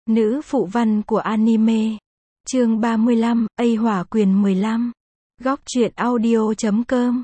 Nữ phụ văn của anime. Chương 35, A Hỏa Quyền 15. Góc truyện audio.com.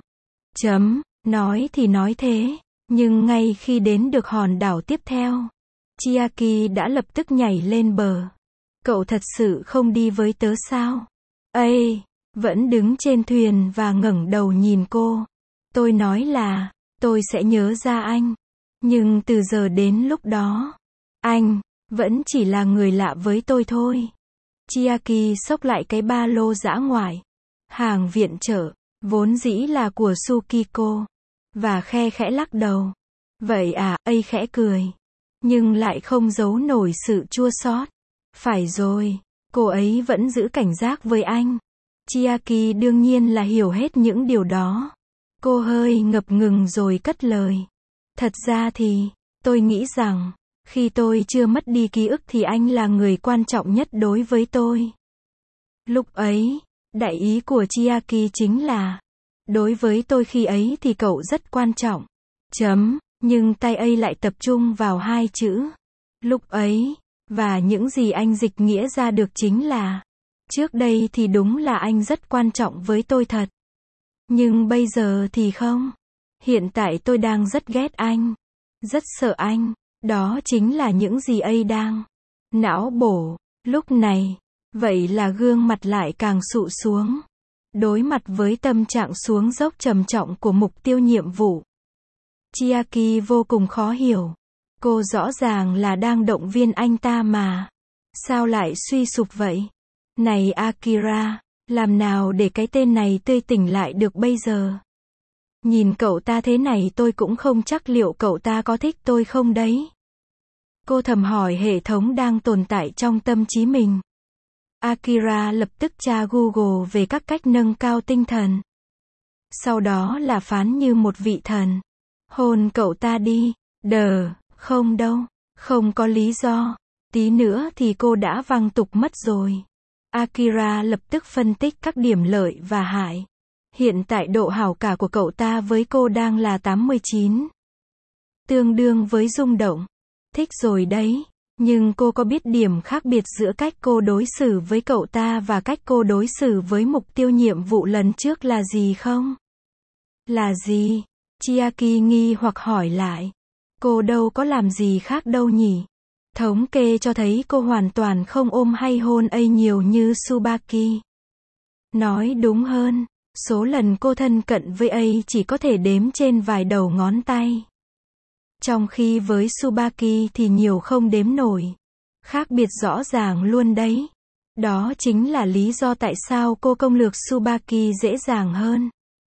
Nói thì nói thế, nhưng ngay khi đến được hòn đảo tiếp theo, Chiaki đã lập tức nhảy lên bờ. Cậu thật sự không đi với tớ sao? Ây, vẫn đứng trên thuyền và ngẩng đầu nhìn cô. Tôi nói là, tôi sẽ nhớ ra anh. Nhưng từ giờ đến lúc đó, anh vẫn chỉ là người lạ với tôi thôi. Chiaki xốc lại cái ba lô dã ngoại. Hàng viện trợ, vốn dĩ là của Tsukiko. Và khe khẽ lắc đầu. Vậy à, ấy khẽ cười. Nhưng lại không giấu nổi sự chua xót. Phải rồi, cô ấy vẫn giữ cảnh giác với anh. Chiaki đương nhiên là hiểu hết những điều đó. Cô hơi ngập ngừng rồi cất lời. Thật ra thì, tôi nghĩ rằng, khi tôi chưa mất đi ký ức thì anh là người quan trọng nhất đối với tôi. Lúc ấy, đại ý của Chiaki chính là, đối với tôi khi ấy thì cậu rất quan trọng. Nhưng tay ấy lại tập trung vào hai chữ. Lúc ấy, và những gì anh dịch nghĩa ra được chính là, trước đây thì đúng là anh rất quan trọng với tôi thật. Nhưng bây giờ thì không. Hiện tại tôi đang rất ghét anh. Rất sợ anh. Đó chính là những gì ấy đang não bổ. Lúc này, vậy là gương mặt lại càng sụ xuống. Đối mặt với tâm trạng xuống dốc trầm trọng của mục tiêu nhiệm vụ. Chiaki vô cùng khó hiểu. Cô rõ ràng là đang động viên anh ta mà. Sao lại suy sụp vậy? Này Akira, làm nào để cái tên này tươi tỉnh lại được bây giờ? Nhìn cậu ta thế này tôi cũng không chắc liệu cậu ta có thích tôi không đấy. Cô thầm hỏi hệ thống đang tồn tại trong tâm trí mình. Akira lập tức tra Google về các cách nâng cao tinh thần. Sau đó là phán như một vị thần. Hôn cậu ta đi. Không đâu. Không có lý do. Tí nữa thì cô đã văng tục mất rồi. Akira lập tức phân tích các điểm lợi và hại. Hiện tại độ hảo cảm của cậu ta với cô đang là 89. Tương đương với rung động. Thích rồi đấy. Nhưng cô có biết điểm khác biệt giữa cách cô đối xử với cậu ta và cách cô đối xử với mục tiêu nhiệm vụ lần trước là gì không? Là gì? Chiaki nghi hoặc hỏi lại. Cô đâu có làm gì khác đâu nhỉ? Thống kê cho thấy cô hoàn toàn không ôm hay hôn ấy nhiều như Tsubaki. Nói đúng hơn, số lần cô thân cận với ấy chỉ có thể đếm trên vài đầu ngón tay. Trong khi với Tsubaki thì nhiều không đếm nổi. Khác biệt rõ ràng luôn đấy. Đó chính là lý do tại sao cô công lược Tsubaki dễ dàng hơn.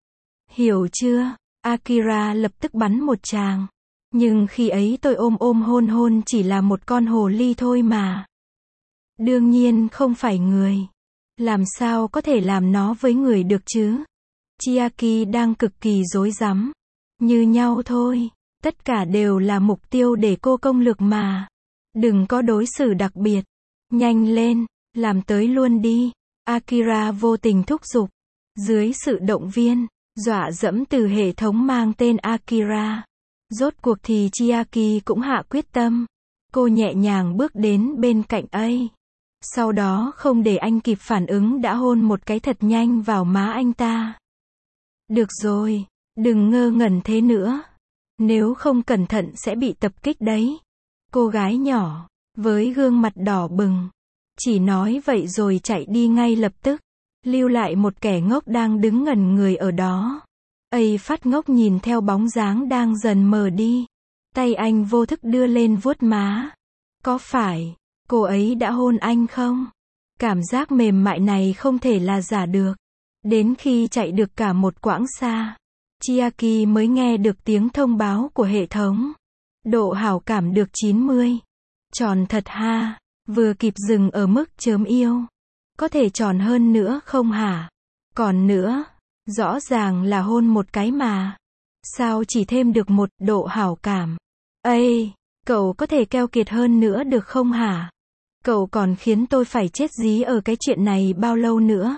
Hiểu chưa? Akira lập tức bắn một tràng. Nhưng khi ấy tôi ôm hôn chỉ là một con hồ ly thôi mà. Đương nhiên không phải người. Làm sao có thể làm nó với người được chứ? Chiaki đang cực kỳ rối rắm. Như nhau thôi. Tất cả đều là mục tiêu để cô công lược mà. Đừng có đối xử đặc biệt. Nhanh lên, làm tới luôn đi. Akira vô tình thúc giục. Dưới sự động viên, dọa dẫm từ hệ thống mang tên Akira. Rốt cuộc thì Chiaki cũng hạ quyết tâm. Cô nhẹ nhàng bước đến bên cạnh ấy. Sau đó không để anh kịp phản ứng đã hôn một cái thật nhanh vào má anh ta. Được rồi, đừng ngơ ngẩn thế nữa. Nếu không cẩn thận sẽ bị tập kích đấy. Cô gái nhỏ, với gương mặt đỏ bừng. Chỉ nói vậy rồi chạy đi ngay lập tức. Lưu lại một kẻ ngốc đang đứng ngẩn người ở đó. Ấy phát ngốc nhìn theo bóng dáng đang dần mờ đi. Tay anh vô thức đưa lên vuốt má. Có phải, cô ấy đã hôn anh không? Cảm giác mềm mại này không thể là giả được. Đến khi chạy được cả một quãng xa, Chiaki mới nghe được tiếng thông báo của hệ thống. Độ hảo cảm được 90. Tròn thật ha, vừa kịp dừng ở mức chớm yêu. Có thể tròn hơn nữa không hả? Còn nữa, rõ ràng là hôn một cái mà. Sao chỉ thêm được một độ hảo cảm? Ây, cậu có thể keo kiệt hơn nữa được không hả? Cậu còn khiến tôi phải chết dí ở cái chuyện này bao lâu nữa?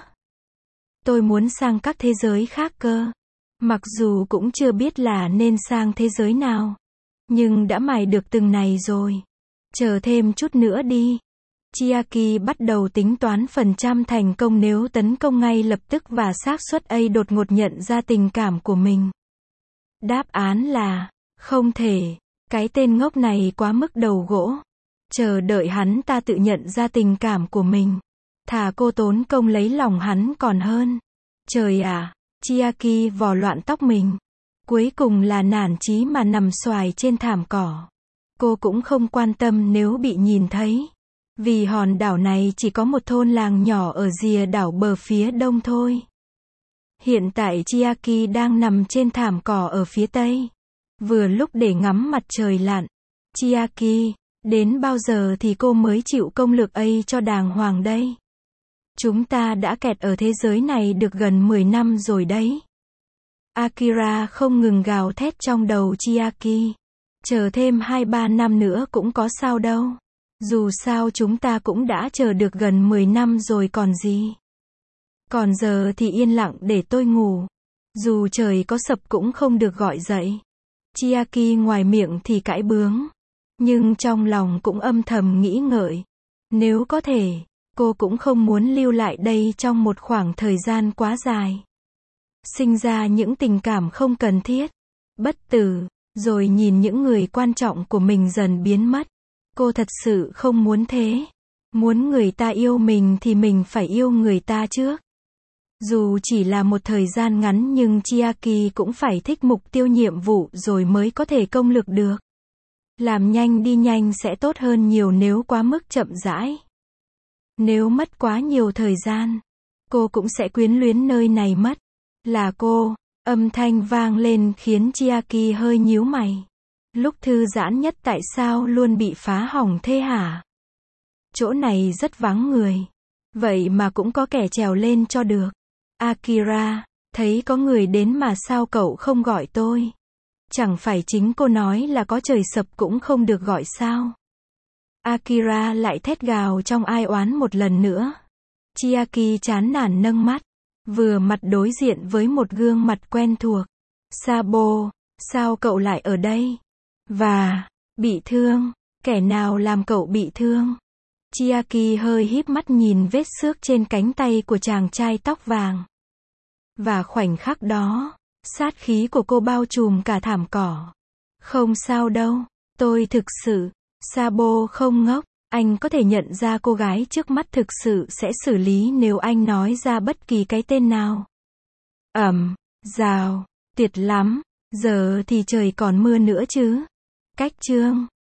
Tôi muốn sang các thế giới khác cơ. Mặc dù cũng chưa biết là nên sang thế giới nào. Nhưng đã mài được từng này rồi. Chờ thêm chút nữa đi. Chiaki bắt đầu tính toán phần trăm thành công nếu tấn công ngay lập tức và xác suất A đột ngột nhận ra tình cảm của mình. Đáp án là, không thể. Cái tên ngốc này quá mức đầu gỗ. Chờ đợi hắn ta tự nhận ra tình cảm của mình. Thà cô tốn công lấy lòng hắn còn hơn. Trời ạ, Chiaki vò loạn tóc mình. Cuối cùng là nản chí mà nằm xoài trên thảm cỏ. Cô cũng không quan tâm nếu bị nhìn thấy. Vì hòn đảo này chỉ có một thôn làng nhỏ ở rìa đảo bờ phía đông thôi. Hiện tại Chiaki đang nằm trên thảm cỏ ở phía tây. Vừa lúc để ngắm mặt trời lặn. Chiaki, đến bao giờ thì cô mới chịu công lược A cho đàng hoàng đây? Chúng ta đã kẹt ở thế giới này được gần 10 năm rồi đấy. Akira không ngừng gào thét trong đầu Chiaki. Chờ thêm 2-3 năm nữa cũng có sao đâu. Dù sao chúng ta cũng đã chờ được gần 10 năm rồi còn gì. Còn giờ thì yên lặng để tôi ngủ. Dù trời có sập cũng không được gọi dậy. Chiaki ngoài miệng thì cãi bướng. Nhưng trong lòng cũng âm thầm nghĩ ngợi. Nếu có thể, cô cũng không muốn lưu lại đây trong một khoảng thời gian quá dài. Sinh ra những tình cảm không cần thiết. Bất tử, rồi nhìn những người quan trọng của mình dần biến mất. Cô thật sự không muốn thế. Muốn người ta yêu mình thì mình phải yêu người ta trước. Dù chỉ là một thời gian ngắn nhưng Chiaki cũng phải thích mục tiêu nhiệm vụ rồi mới có thể công lược được. Làm nhanh đi nhanh sẽ tốt hơn nhiều nếu quá mức chậm rãi. Nếu mất quá nhiều thời gian, cô cũng sẽ quyến luyến nơi này mất. Là cô, âm thanh vang lên khiến Chiaki hơi nhíu mày. Lúc thư giãn nhất tại sao luôn bị phá hỏng thế hả? Chỗ này rất vắng người. Vậy mà cũng có kẻ trèo lên cho được. Akira, thấy có người đến mà sao cậu không gọi tôi? Chẳng phải chính cô nói là có trời sập cũng không được gọi sao? Akira lại thét gào trong ai oán một lần nữa. Chiaki chán nản nâng mắt. Vừa mặt đối diện với một gương mặt quen thuộc. Sabo, sao cậu lại ở đây? Và, bị thương, kẻ nào làm cậu bị thương? Chiaki hơi híp mắt nhìn vết xước trên cánh tay của chàng trai tóc vàng. Và khoảnh khắc đó, sát khí của cô bao trùm cả thảm cỏ. Không sao đâu, tôi thực sự, Sabo không ngốc, anh có thể nhận ra cô gái trước mắt thực sự sẽ xử lý nếu anh nói ra bất kỳ cái tên nào. Rào, tuyệt lắm, giờ thì trời còn mưa nữa chứ. Cách chương